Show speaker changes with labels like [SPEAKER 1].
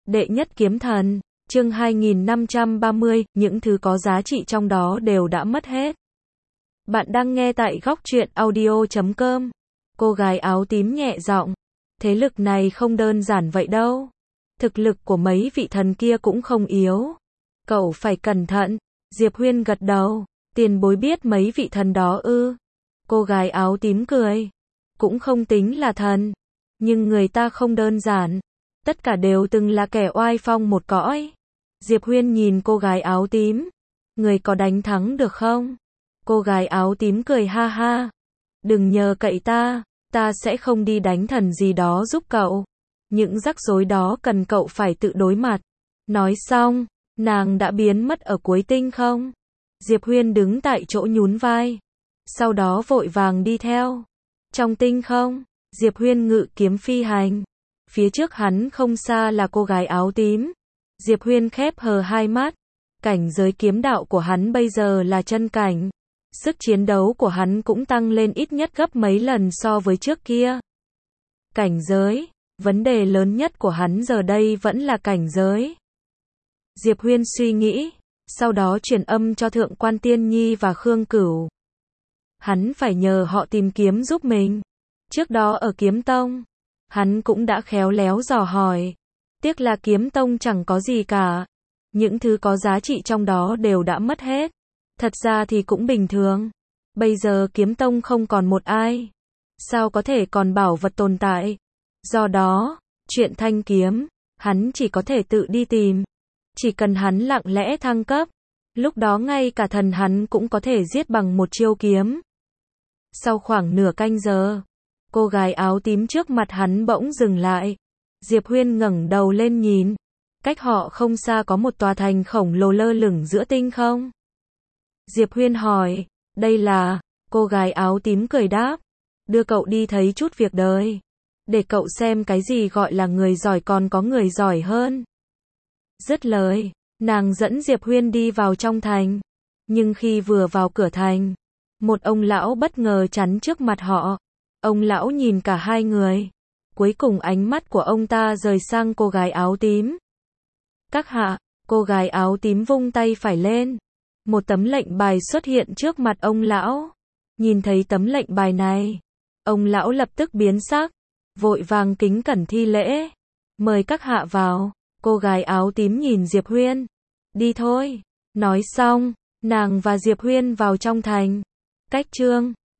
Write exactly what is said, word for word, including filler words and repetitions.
[SPEAKER 1] Đệ nhất kiếm thần, chương hai nghìn năm trăm ba mươi, những thứ có giá trị trong đó đều đã mất hết. Bạn đang nghe tại góc truyện audio chấm com. Cô gái áo tím nhẹ giọng, thế lực này không đơn giản vậy đâu. Thực lực của mấy vị thần kia cũng không yếu. Cậu phải cẩn thận. Diệp Huyên gật đầu, tiền bối biết mấy vị thần đó ư? Cô gái áo tím cười, cũng không tính là thần, nhưng người ta không đơn giản. Tất cả đều từng là kẻ oai phong một cõi. Diệp Huyên nhìn cô gái áo tím, người có đánh thắng được không? Cô gái áo tím cười ha ha, đừng nhờ cậy ta, ta sẽ không đi đánh thần gì đó giúp cậu. Những rắc rối đó cần cậu phải tự đối mặt. Nói xong, nàng đã biến mất ở cuối tinh không. Diệp Huyên đứng tại chỗ nhún vai, sau đó vội vàng đi theo. Trong tinh không, Diệp Huyên ngự kiếm phi hành. Phía trước hắn không xa là cô gái áo tím. Diệp Huyên khép hờ hai mắt. Cảnh giới kiếm đạo của hắn bây giờ là chân cảnh. Sức chiến đấu của hắn cũng tăng lên ít nhất gấp mấy lần so với trước kia. Cảnh giới, vấn đề lớn nhất của hắn giờ đây vẫn là cảnh giới. Diệp Huyên suy nghĩ, sau đó truyền âm cho Thượng quan Tiên Nhi và Khương Cửu. Hắn phải nhờ họ tìm kiếm giúp mình. Trước đó ở Kiếm Tông, hắn cũng đã khéo léo dò hỏi. Tiếc là Kiếm Tông chẳng có gì cả. Những thứ có giá trị trong đó đều đã mất hết. Thật ra thì cũng bình thường. Bây giờ Kiếm Tông không còn một ai. Sao có thể còn bảo vật tồn tại? Do đó, chuyện thanh kiếm, hắn chỉ có thể tự đi tìm. Chỉ cần hắn lặng lẽ thăng cấp, lúc đó ngay cả thần hắn cũng có thể giết bằng một chiêu kiếm. Sau khoảng nửa canh giờ, cô gái áo tím trước mặt hắn bỗng dừng lại. Diệp Huyên ngẩng đầu lên nhìn. Cách họ không xa có một tòa thành khổng lồ lơ lửng giữa tinh không. Diệp Huyên hỏi, đây là... Cô gái áo tím cười đáp, đưa cậu đi thấy chút việc đời. Để cậu xem cái gì gọi là người giỏi còn có người giỏi hơn. Dứt lời, nàng dẫn Diệp Huyên đi vào trong thành. Nhưng khi vừa vào cửa thành, một ông lão bất ngờ chắn trước mặt họ. Ông lão nhìn cả hai người. Cuối cùng ánh mắt của ông ta rời sang cô gái áo tím. Các hạ, cô gái áo tím vung tay phải lên. Một tấm lệnh bài xuất hiện trước mặt ông lão. Nhìn thấy tấm lệnh bài này, ông lão lập tức biến sắc, vội vàng kính cẩn thi lễ. Mời các hạ vào. Cô gái áo tím nhìn Diệp Huyên. Đi thôi. Nói xong, nàng và Diệp Huyên vào trong thành. Cách chương